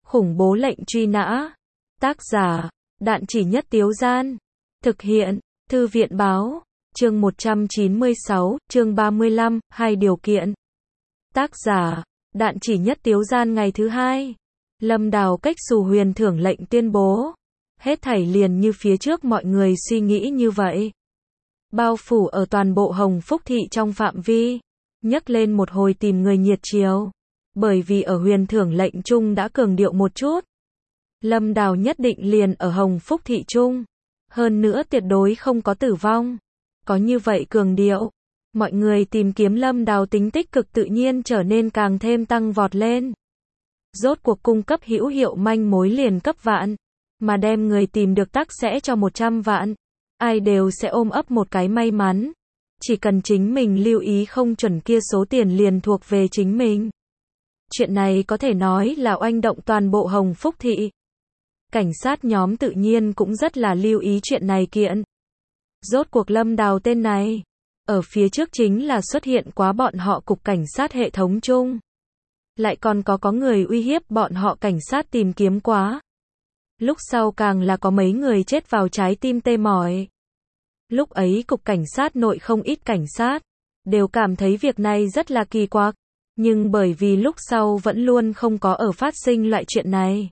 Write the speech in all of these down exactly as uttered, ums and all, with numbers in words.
Khủng bố lệnh truy nã. Tác giả, Đạn Chỉ Nhất Tiếu Gian. Thực hiện, Thư viện Báo. Chương một trăm chín mươi sáu, chương ba mươi lăm, hai điều kiện. Tác giả, Đạn Chỉ Nhất Tiếu Gian. Ngày thứ hai, Lâm Đào cách xù huyền thưởng lệnh tuyên bố. Hết thảy liền như phía trước mọi người suy nghĩ như vậy. Bao phủ ở toàn bộ Hồng Phúc thị trong phạm vi. Nhấc lên một hồi tìm người nhiệt chiều. Bởi vì ở huyền thưởng lệnh chung đã cường điệu một chút. Lâm Đào nhất định liền ở Hồng Phúc thị chung. Hơn nữa tuyệt đối không có tử vong. Có như vậy cường điệu. Mọi người tìm kiếm Lâm Đào tính tích cực tự nhiên trở nên càng thêm tăng vọt lên. Rốt cuộc cung cấp hữu hiệu manh mối liền cấp vạn. Mà đem người tìm được tắc sẽ cho một trăm vạn. Ai đều sẽ ôm ấp một cái may mắn. Chỉ cần chính mình lưu ý không chuẩn kia số tiền liền thuộc về chính mình. Chuyện này có thể nói là oanh động toàn bộ Hồng Phúc thị. Cảnh sát nhóm tự nhiên cũng rất là lưu ý chuyện này kiện. Rốt cuộc Lâm Đào tên này, ở phía trước chính là xuất hiện quá bọn họ cục cảnh sát hệ thống chung. Lại còn có có người uy hiếp bọn họ cảnh sát tìm kiếm quá. Lúc sau càng là có mấy người chết vào trái tim tê mỏi. Lúc ấy cục cảnh sát nội không ít cảnh sát, đều cảm thấy việc này rất là kỳ quặc. Nhưng bởi vì lúc sau vẫn luôn không có ở phát sinh loại chuyện này.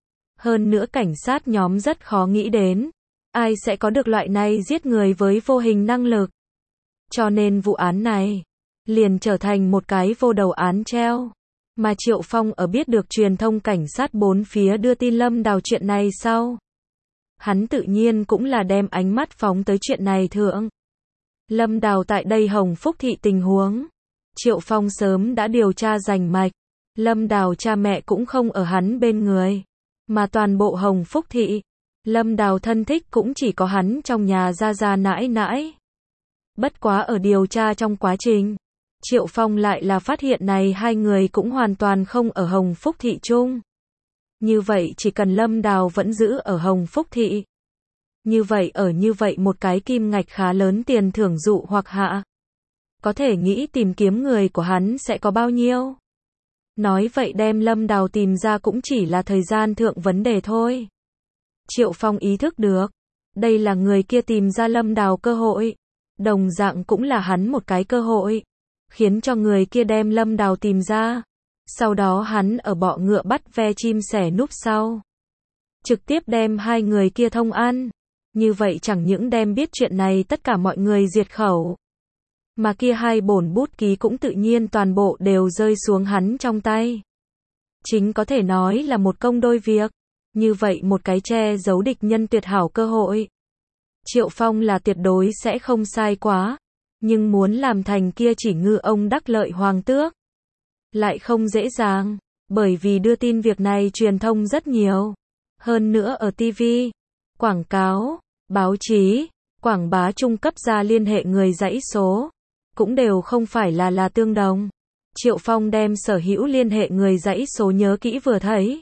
Hơn nữa cảnh sát nhóm rất khó nghĩ đến. Ai sẽ có được loại này giết người với vô hình năng lực. Cho nên vụ án này, liền trở thành một cái vô đầu án treo. Mà Triệu Phong ở biết được truyền thông cảnh sát bốn phía đưa tin Lâm Đào chuyện này sau. Hắn tự nhiên cũng là đem ánh mắt phóng tới chuyện này thượng. Lâm Đào tại đây Hồng Phúc thị tình huống. Triệu Phong sớm đã điều tra rành mạch. Lâm Đào cha mẹ cũng không ở hắn bên người. Mà toàn bộ Hồng Phúc thị, Lâm Đào thân thích cũng chỉ có hắn trong nhà gia gia nãi nãi. Bất quá ở điều tra trong quá trình, Triệu Phong lại là phát hiện này hai người cũng hoàn toàn không ở Hồng Phúc thị chung. Như vậy chỉ cần Lâm Đào vẫn giữ ở Hồng Phúc thị. Như vậy ở như vậy một cái kim ngạch khá lớn tiền thưởng dụ hoặc hạ. Có thể nghĩ tìm kiếm người của hắn sẽ có bao nhiêu. Nói vậy đem Lâm Đào tìm ra cũng chỉ là thời gian thượng vấn đề thôi. Triệu Phong ý thức được. Đây là người kia tìm ra Lâm Đào cơ hội. Đồng dạng cũng là hắn một cái cơ hội. Khiến cho người kia đem Lâm Đào tìm ra. Sau đó hắn ở bọ ngựa bắt ve chim sẻ núp sau. Trực tiếp đem hai người kia thông ăn. Như vậy chẳng những đem biết chuyện này tất cả mọi người diệt khẩu. Mà kia hai bổn bút ký cũng tự nhiên toàn bộ đều rơi xuống hắn trong tay. Chính có thể nói là một công đôi việc. Như vậy một cái che giấu địch nhân tuyệt hảo cơ hội. Triệu Phong là tuyệt đối sẽ không sai quá. Nhưng muốn làm thành kia chỉ ngư ông đắc lợi hoàng tước. Lại không dễ dàng. Bởi vì đưa tin việc này truyền thông rất nhiều. Hơn nữa ở ti vi, quảng cáo, báo chí, quảng bá trung cấp ra liên hệ người dãy số. Cũng đều không phải là là tương đồng. Triệu Phong đem sở hữu liên hệ người dãy số nhớ kỹ vừa thấy.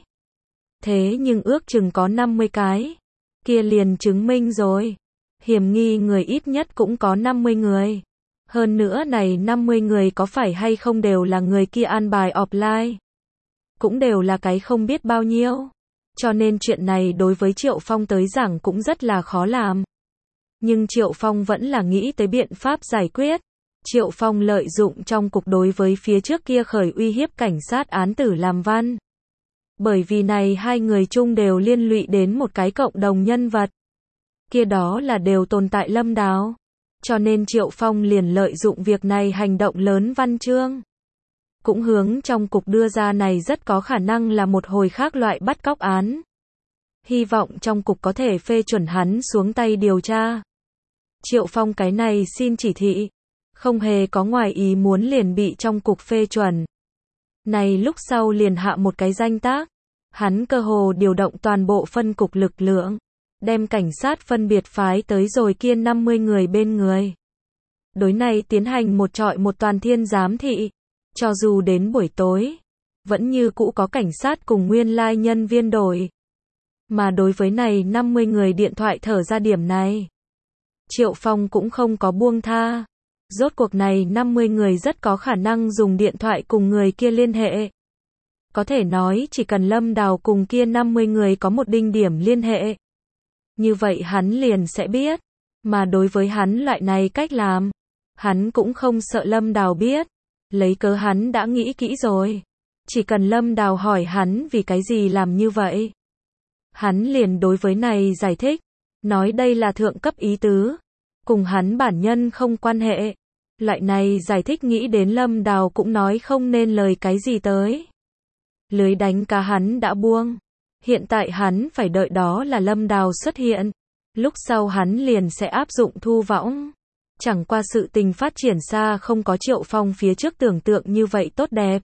Thế nhưng ước chừng có năm mươi cái. Kia liền chứng minh rồi. Hiểm nghi người ít nhất cũng có năm mươi người. Hơn nữa này năm mươi người có phải hay không đều là người kia an bài offline. Cũng đều là cái không biết bao nhiêu. Cho nên chuyện này đối với Triệu Phong tới giảng cũng rất là khó làm. Nhưng Triệu Phong vẫn là nghĩ tới biện pháp giải quyết. Triệu Phong lợi dụng trong cục đối với phía trước kia khởi uy hiếp cảnh sát án tử làm văn. Bởi vì này hai người chung đều liên lụy đến một cái cộng đồng nhân vật. Kia đó là đều tồn tại Lâm Đào. Cho nên Triệu Phong liền lợi dụng việc này hành động lớn văn chương. Cũng hướng trong cục đưa ra này rất có khả năng là một hồi khác loại bắt cóc án. Hy vọng trong cục có thể phê chuẩn hắn xuống tay điều tra. Triệu Phong cái này xin chỉ thị. Không hề có ngoài ý muốn liền bị trong cục phê chuẩn. Này lúc sau liền hạ một cái danh tác. Hắn cơ hồ điều động toàn bộ phân cục lực lượng. Đem cảnh sát phân biệt phái tới rồi kia năm mươi người bên người. Đối này tiến hành một trọi một toàn thiên giám thị. Cho dù đến buổi tối. Vẫn như cũ có cảnh sát cùng nguyên lai nhân viên đổi. Mà đối với này năm mươi người điện thoại thở ra điểm này. Triệu Phong cũng không có buông tha. Rốt cuộc này năm mươi người rất có khả năng dùng điện thoại cùng người kia liên hệ. Có thể nói chỉ cần Lâm Đào cùng kia năm mươi người có một đinh điểm liên hệ, như vậy hắn liền sẽ biết. Mà đối với hắn loại này cách làm, hắn cũng không sợ Lâm Đào biết. Lấy cớ hắn đã nghĩ kỹ rồi. Chỉ cần Lâm Đào hỏi hắn vì cái gì làm như vậy, hắn liền đối với này giải thích, nói đây là thượng cấp ý tứ, cùng hắn bản nhân không quan hệ. Loại này giải thích nghĩ đến Lâm Đào cũng nói không nên lời cái gì tới. Lưới đánh cá hắn đã buông. Hiện tại hắn phải đợi đó là Lâm Đào xuất hiện. Lúc sau hắn liền sẽ áp dụng thu võng. Chẳng qua sự tình phát triển xa không có Triệu Phong phía trước tưởng tượng như vậy tốt đẹp.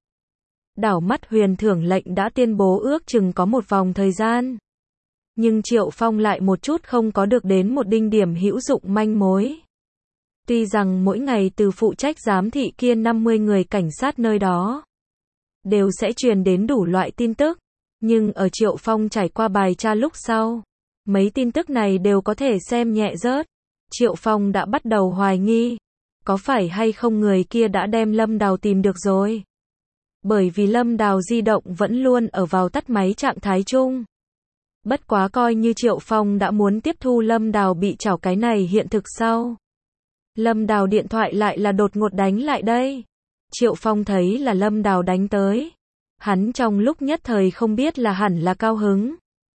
Đảo mắt huyền thưởng lệnh đã tuyên bố ước chừng có một vòng thời gian. Nhưng Triệu Phong lại một chút không có được đến một đinh điểm hữu dụng manh mối. Tuy rằng mỗi ngày từ phụ trách giám thị kia năm mươi người cảnh sát nơi đó đều sẽ truyền đến đủ loại tin tức, nhưng ở Triệu Phong trải qua bài tra lúc sau, mấy tin tức này đều có thể xem nhẹ rớt. Triệu Phong đã bắt đầu hoài nghi, có phải hay không người kia đã đem Lâm Đào tìm được rồi. Bởi vì Lâm Đào di động vẫn luôn ở vào tắt máy trạng thái chung. Bất quá coi như Triệu Phong đã muốn tiếp thu Lâm Đào bị trảo cái này hiện thực sau. Lâm Đào điện thoại lại là đột ngột đánh lại đây. Triệu Phong thấy là Lâm Đào đánh tới. Hắn trong lúc nhất thời không biết là hẳn là cao hứng,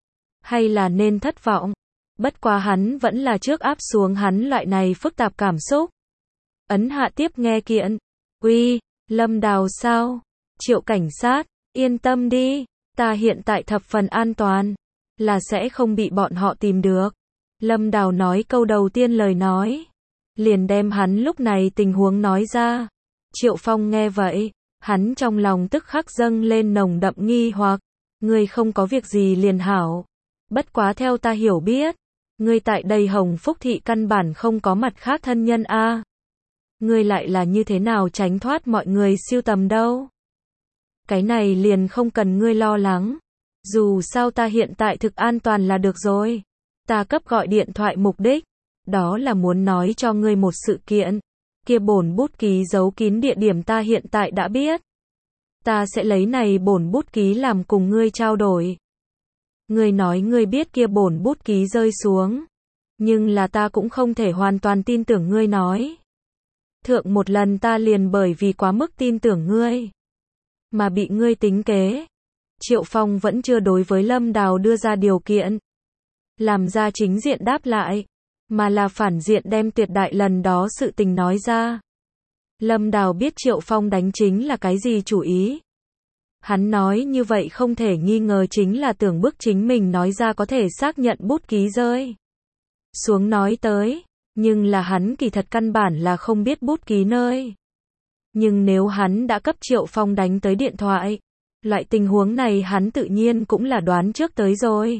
hay là nên thất vọng. Bất quá hắn vẫn là trước áp xuống hắn loại này phức tạp cảm xúc. Ấn hạ tiếp nghe kiện. Uy, Lâm Đào sao? Triệu cảnh sát, yên tâm đi, ta hiện tại thập phần an toàn, là sẽ không bị bọn họ tìm được. Lâm Đào nói câu đầu tiên lời nói, liền đem hắn lúc này tình huống nói ra. Triệu Phong nghe vậy, hắn trong lòng tức khắc dâng lên nồng đậm nghi hoặc. Ngươi không có việc gì liền hảo. Bất quá theo ta hiểu biết, ngươi tại đây Hồng Phúc thị căn bản không có mặt khác thân nhân a. Ngươi lại là như thế nào tránh thoát mọi người siêu tầm đâu? Cái này liền không cần ngươi lo lắng. Dù sao ta hiện tại thực an toàn là được rồi. Ta cấp gọi điện thoại mục đích, đó là muốn nói cho ngươi một sự kiện. Kia bổn bút ký giấu kín địa điểm ta hiện tại đã biết. Ta sẽ lấy này bổn bút ký làm cùng ngươi trao đổi. Ngươi nói ngươi biết kia bổn bút ký rơi xuống, nhưng là ta cũng không thể hoàn toàn tin tưởng ngươi nói. Thượng một lần ta liền bởi vì quá mức tin tưởng ngươi, mà bị ngươi tính kế. Triệu Phong vẫn chưa đối với Lâm Đào đưa ra điều kiện, làm ra chính diện đáp lại, mà là phản diện đem tuyệt đại lần đó sự tình nói ra. Lâm Đào biết Triệu Phong đánh chính là cái gì chủ ý. Hắn nói như vậy không thể nghi ngờ chính là tưởng bức chính mình nói ra có thể xác nhận bút ký rơi xuống nói tới, nhưng là hắn kỳ thật căn bản là không biết bút ký nơi. Nhưng nếu hắn đã cấp Triệu Phong đánh tới điện thoại, loại tình huống này hắn tự nhiên cũng là đoán trước tới rồi.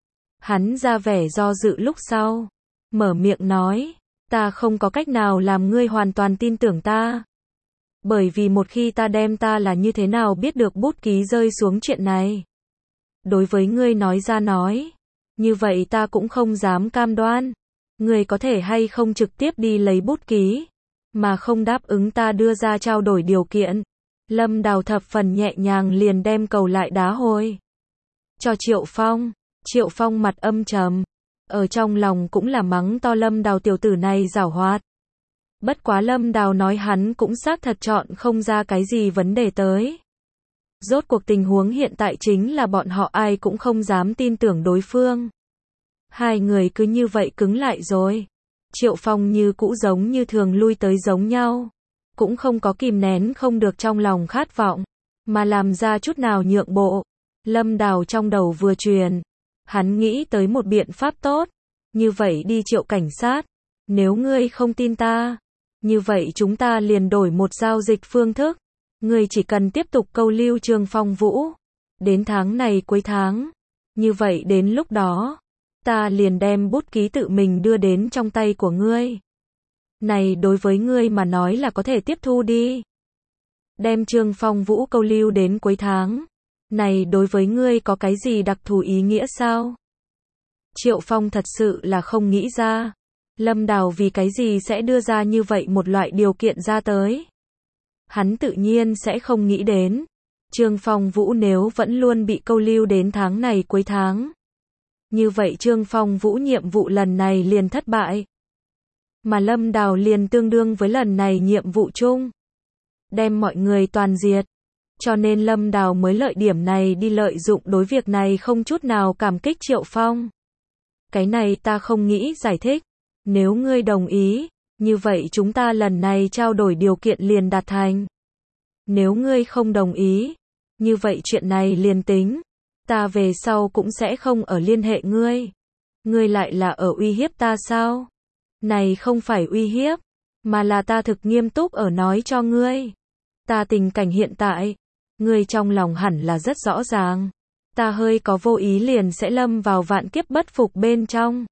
Hắn ra vẻ do dự lúc sau, mở miệng nói, ta không có cách nào làm ngươi hoàn toàn tin tưởng ta. Bởi vì một khi ta đem ta là như thế nào biết được bút ký rơi xuống chuyện này, đối với ngươi nói ra nói, như vậy ta cũng không dám cam đoan. Ngươi có thể hay không trực tiếp đi lấy bút ký, mà không đáp ứng ta đưa ra trao đổi điều kiện. Lâm Đào thập phần nhẹ nhàng liền đem cầu lại đá hồi cho Triệu Phong. Triệu Phong mặt âm trầm, ở trong lòng cũng là mắng to Lâm Đào tiểu tử này giảo hoạt. Bất quá Lâm Đào nói hắn cũng xác thật chọn không ra cái gì vấn đề tới. Rốt cuộc tình huống hiện tại chính là bọn họ ai cũng không dám tin tưởng đối phương. Hai người cứ như vậy cứng lại rồi. Triệu Phong như cũ giống như thường lui tới giống nhau, cũng không có kìm nén không được trong lòng khát vọng, mà làm ra chút nào nhượng bộ. Lâm Đào trong đầu vừa truyền, hắn nghĩ tới một biện pháp tốt. Như vậy đi Triệu cảnh sát, nếu ngươi không tin ta, như vậy chúng ta liền đổi một giao dịch phương thức. Ngươi chỉ cần tiếp tục câu lưu Trương Phong Vũ, đến tháng này cuối tháng. Như vậy đến lúc đó, ta liền đem bút ký tự mình đưa đến trong tay của ngươi. Này đối với ngươi mà nói là có thể tiếp thu đi. Đem Trương Phong Vũ câu lưu đến cuối tháng. Này đối với ngươi có cái gì đặc thù ý nghĩa sao? Triệu Phong thật sự là không nghĩ ra. Lâm Đào vì cái gì sẽ đưa ra như vậy một loại điều kiện ra tới. Hắn tự nhiên sẽ không nghĩ đến. Trương Phong Vũ nếu vẫn luôn bị câu lưu đến tháng này cuối tháng, như vậy Trương Phong Vũ nhiệm vụ lần này liền thất bại. Mà Lâm Đào liền tương đương với lần này nhiệm vụ chung, đem mọi người toàn diệt. Cho nên Lâm Đào mới lợi điểm này đi lợi dụng đối việc này không chút nào cảm kích Triệu Phong. Cái này ta không nghĩ giải thích. Nếu ngươi đồng ý, như vậy chúng ta lần này trao đổi điều kiện liền đạt thành. Nếu ngươi không đồng ý, như vậy chuyện này liền tính. Ta về sau cũng sẽ không ở liên hệ ngươi. Ngươi lại là ở uy hiếp ta sao? Này không phải uy hiếp, mà là ta thực nghiêm túc ở nói cho ngươi. Ta tình cảnh hiện tại, ngươi trong lòng hẳn là rất rõ ràng. Ta hơi có vô ý liền sẽ lâm vào vạn kiếp bất phục bên trong.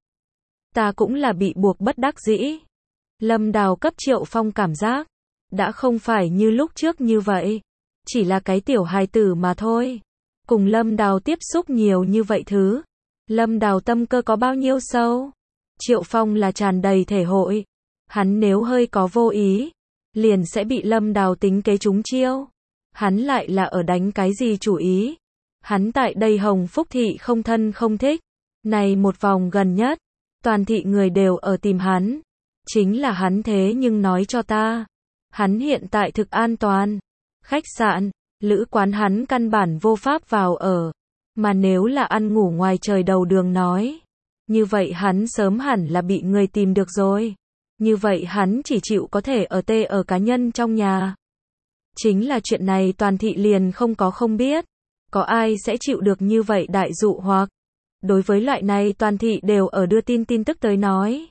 Ta cũng là bị buộc bất đắc dĩ. Lâm Đào cấp Triệu Phong cảm giác, đã không phải như lúc trước như vậy. Chỉ là cái tiểu hài tử mà thôi. Cùng Lâm Đào tiếp xúc nhiều như vậy thứ. Lâm Đào tâm cơ có bao nhiêu sâu? Triệu Phong là tràn đầy thể hội. Hắn nếu hơi có vô ý, liền sẽ bị Lâm Đào tính kế trúng chiêu. Hắn lại là ở đánh cái gì chủ ý? Hắn tại đây Hồng Phúc Thị không thân không thích. Này một vòng gần nhất, toàn thị người đều ở tìm hắn. Chính là hắn thế nhưng nói cho ta. Hắn hiện tại thực an toàn. Khách sạn, lữ quán hắn căn bản vô pháp vào ở. Mà nếu là ăn ngủ ngoài trời đầu đường nói, như vậy hắn sớm hẳn là bị người tìm được rồi. Như vậy hắn chỉ chịu có thể ở tê ở cá nhân trong nhà. Chính là chuyện này toàn thị liền không có không biết. Có ai sẽ chịu được như vậy đại dụ hoặc. Đối với loại này toàn thị đều ở đưa tin tin tức tới nói.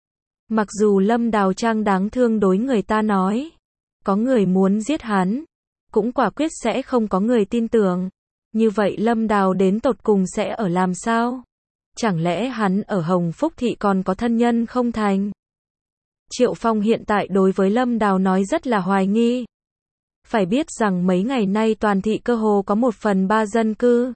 Mặc dù Lâm Đào Trang đáng thương đối người ta nói. Có người muốn giết hắn. Cũng quả quyết sẽ không có người tin tưởng. Như vậy Lâm Đào đến tột cùng sẽ ở làm sao? Chẳng lẽ hắn ở Hồng Phúc Thị còn có thân nhân không thành? Triệu Phong hiện tại đối với Lâm Đào nói rất là hoài nghi. Phải biết rằng mấy ngày nay toàn thị cơ hồ có một phần ba dân cư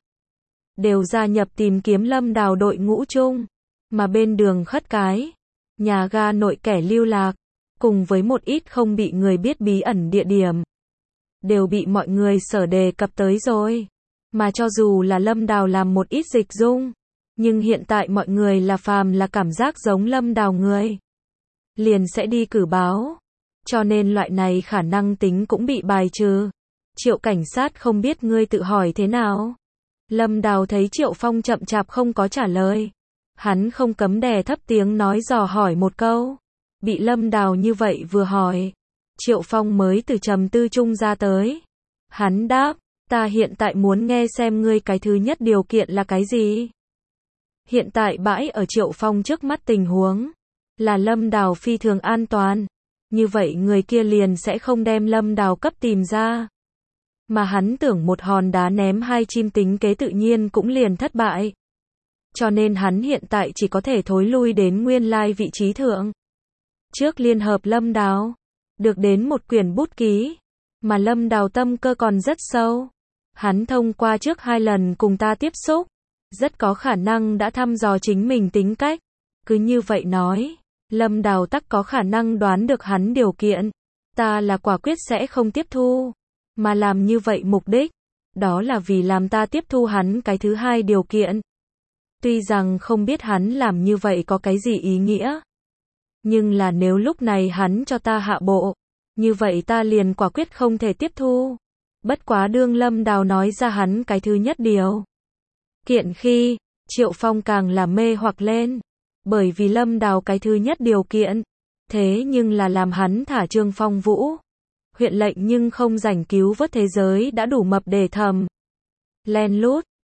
đều gia nhập tìm kiếm Lâm Đào đội ngũ chung. Mà bên đường khất cái, nhà ga nội kẻ lưu lạc, cùng với một ít không bị người biết bí ẩn địa điểm, đều bị mọi người sở đề cập tới rồi. Mà cho dù là Lâm Đào làm một ít dịch dung, nhưng hiện tại mọi người là phàm là cảm giác giống Lâm Đào người, liền sẽ đi cử báo. Cho nên loại này khả năng tính cũng bị bài trừ. Triệu cảnh sát không biết ngươi tự hỏi thế nào? Lâm Đào thấy Triệu Phong chậm chạp không có trả lời. Hắn không cấm đè thấp tiếng nói dò hỏi một câu. Bị Lâm Đào như vậy vừa hỏi, Triệu Phong mới từ trầm tư chung ra tới. Hắn đáp, ta hiện tại muốn nghe xem ngươi cái thứ nhất điều kiện là cái gì? Hiện tại bãi ở Triệu Phong trước mắt tình huống là Lâm Đào phi thường an toàn. Như vậy người kia liền sẽ không đem Lâm Đào cấp tìm ra. Mà hắn tưởng một hòn đá ném hai chim tính kế tự nhiên cũng liền thất bại. Cho nên hắn hiện tại chỉ có thể thối lui đến nguyên lai vị trí thượng. Trước liên hợp Lâm Đào, được đến một quyển bút ký, mà Lâm Đào tâm cơ còn rất sâu. Hắn thông qua trước hai lần cùng ta tiếp xúc, rất có khả năng đã thăm dò chính mình tính cách. Cứ như vậy nói, Lâm Đào tắc có khả năng đoán được hắn điều kiện. Ta là quả quyết sẽ không tiếp thu. Mà làm như vậy mục đích, đó là vì làm ta tiếp thu hắn cái thứ hai điều kiện. Tuy rằng không biết hắn làm như vậy có cái gì ý nghĩa. Nhưng là nếu lúc này hắn cho ta hạ bộ, như vậy ta liền quả quyết không thể tiếp thu. Bất quá đương Lâm Đào nói ra hắn cái thứ nhất điều kiện khi, Triệu Phong càng là mê hoặc lên. Bởi vì Lâm Đào cái thứ nhất điều kiện, thế nhưng là làm hắn thả Trương Phong Vũ. Huyện lệnh nhưng không rảnh cứu vớt thế giới đã đủ mập để thầm. Len lút,